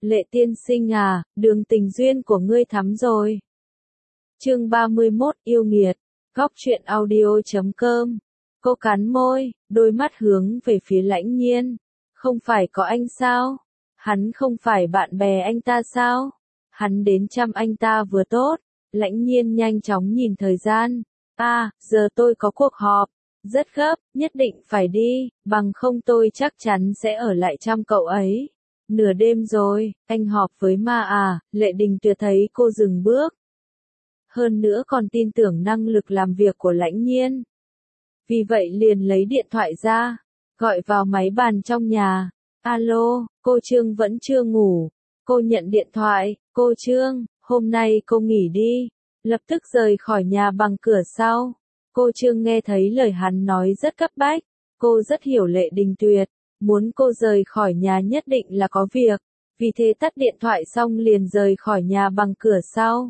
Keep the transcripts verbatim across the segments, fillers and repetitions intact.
Lệ tiên sinh à, đường tình duyên của ngươi thắm rồi. Chương ba mươi mốt, yêu nghiệt. Góc truyện audio chấm com. Cô cắn môi, đôi mắt hướng về phía Lãnh Nhiên. Không phải có anh sao? Hắn không phải bạn bè anh ta sao? Hắn đến chăm anh ta vừa tốt. Lãnh Nhiên nhanh chóng nhìn thời gian. À, giờ tôi có cuộc họp. Rất gấp, nhất định phải đi, bằng không tôi chắc chắn sẽ ở lại chăm cậu ấy. Nửa đêm rồi, anh họp với ma à? Lệ Đình Tuyệt thấy cô dừng bước. Hơn nữa còn tin tưởng năng lực làm việc của Lãnh Nhiên. Vì vậy liền lấy điện thoại ra, gọi vào máy bàn trong nhà. Alo, cô Trương vẫn chưa ngủ. Cô nhận điện thoại, cô Trương, hôm nay cô nghỉ đi. Lập tức rời khỏi nhà bằng cửa sau. Cô Trương nghe thấy lời hắn nói rất cấp bách. Cô rất hiểu Lệ Đình Tuyệt. Muốn cô rời khỏi nhà nhất định là có việc. Vì thế tắt điện thoại xong liền rời khỏi nhà bằng cửa sau.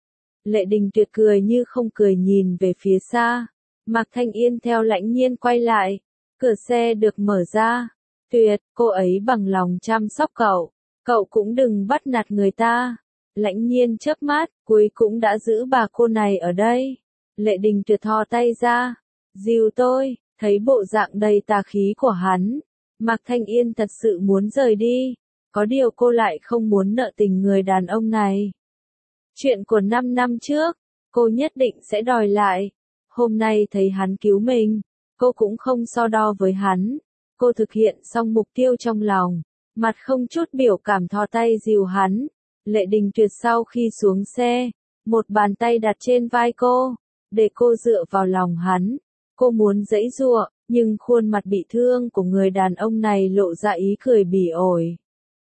Lệ Đình Tuyệt cười như không cười nhìn về phía xa. Mạc Thanh Yên theo Lãnh Nhiên quay lại. Cửa xe được mở ra. Tuyệt, cô ấy bằng lòng chăm sóc cậu. Cậu cũng đừng bắt nạt người ta. Lãnh Nhiên chớp mắt, cuối cũng đã giữ bà cô này ở đây. Lệ Đình Tuyệt thò tay ra. Dìu tôi, thấy bộ dạng đầy tà khí của hắn. Mạc Thanh Yên thật sự muốn rời đi. Có điều cô lại không muốn nợ tình người đàn ông này. Chuyện của năm năm trước, cô nhất định sẽ đòi lại. Hôm nay thấy hắn cứu mình, cô cũng không so đo với hắn. Cô thực hiện xong mục tiêu trong lòng, mặt không chút biểu cảm thò tay dìu hắn. Lệ Đình Tuyệt sau khi xuống xe, một bàn tay đặt trên vai cô, để cô dựa vào lòng hắn. Cô muốn giãy giụa, nhưng khuôn mặt bị thương của người đàn ông này lộ ra ý cười bỉ ổi.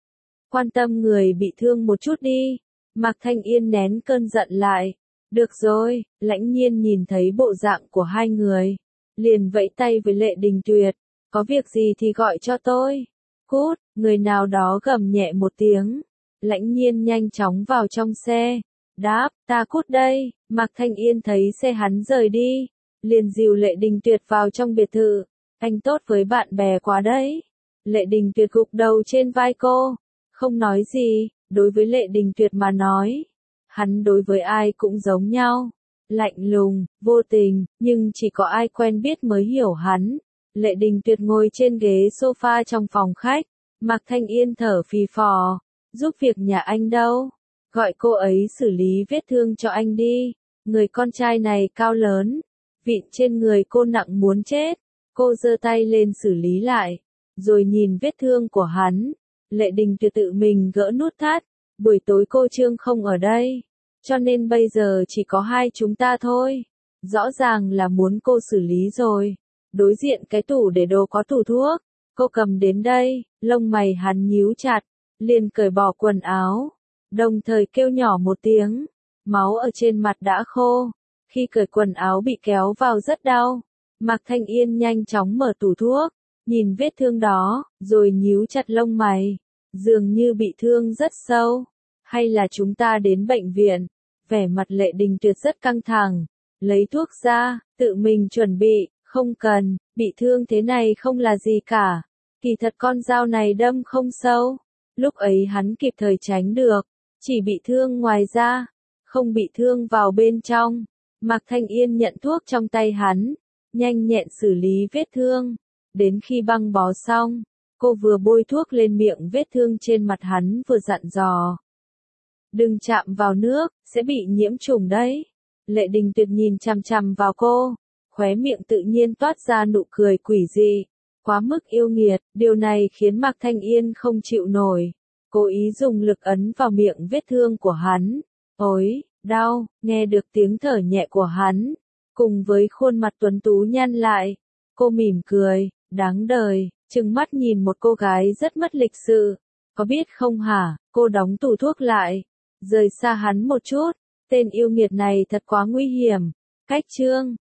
Quan tâm người bị thương một chút đi. Mạc Thanh Yên nén cơn giận lại. Được rồi, Lãnh Nhiên nhìn thấy bộ dạng của hai người. Liền vẫy tay với Lệ Đình Tuyệt. Có việc gì thì gọi cho tôi. Cút, người nào đó gầm nhẹ một tiếng. Lãnh Nhiên nhanh chóng vào trong xe. Đáp, ta cút đây. Mạc Thanh Yên thấy xe hắn rời đi. Liền dìu Lệ Đình Tuyệt vào trong biệt thự. Anh tốt với bạn bè quá đấy. Lệ Đình Tuyệt gục đầu trên vai cô. Không nói gì, đối với Lệ Đình Tuyệt mà nói. Hắn đối với ai cũng giống nhau. Lạnh lùng, vô tình, nhưng chỉ có ai quen biết mới hiểu hắn. Lệ Đình Tuyệt ngồi trên ghế sofa trong phòng khách. Mạc Thanh Yên thở phì phò. Giúp việc nhà anh đâu? Gọi cô ấy xử lý vết thương cho anh đi. Người con trai này cao lớn. Vịn trên người cô nặng muốn chết. Cô giơ tay lên xử lý lại. Rồi nhìn vết thương của hắn. Lệ Đình Tuyệt tự mình gỡ nút thắt. Buổi tối cô Trương không ở đây. Cho nên bây giờ chỉ có hai chúng ta thôi. Rõ ràng là muốn cô xử lý rồi. Đối diện cái tủ để đồ có tủ thuốc. Cô cầm đến đây, lông mày hắn nhíu chặt. Liền cởi bỏ quần áo. Đồng thời kêu nhỏ một tiếng. Máu ở trên mặt đã khô. Khi cởi quần áo bị kéo vào rất đau. Mạc Thanh Yên nhanh chóng mở tủ thuốc. Nhìn vết thương đó, rồi nhíu chặt lông mày. Dường như bị thương rất sâu. Hay là chúng ta đến bệnh viện? Vẻ mặt Lệ Đình Tuyệt rất căng thẳng. Lấy thuốc ra, tự mình chuẩn bị. Không cần, bị thương thế này không là gì cả. Kỳ thật con dao này đâm không sâu. Lúc ấy hắn kịp thời tránh được. Chỉ bị thương ngoài da. Không bị thương vào bên trong. Mạc Thanh Yên nhận thuốc trong tay hắn. Nhanh nhẹn xử lý vết thương. Đến khi băng bó xong, cô vừa bôi thuốc lên miệng vết thương trên mặt hắn vừa dặn dò. Đừng chạm vào nước, sẽ bị nhiễm trùng đấy. Lệ Đình Tuyệt nhìn chằm chằm vào cô. Khóe miệng tự nhiên toát ra nụ cười quỷ dị. Quá mức yêu nghiệt, điều này khiến Mạc Thanh Yên không chịu nổi. Cố ý dùng lực ấn vào miệng vết thương của hắn. Ôi, đau, nghe được tiếng thở nhẹ của hắn. Cùng với khuôn mặt tuấn tú nhăn lại. Cô mỉm cười, đáng đời, trừng mắt nhìn một cô gái rất mất lịch sự. Có biết không hả, cô đóng tủ thuốc lại. Rời xa hắn một chút, tên yêu nghiệt này thật quá nguy hiểm. Cách Trương,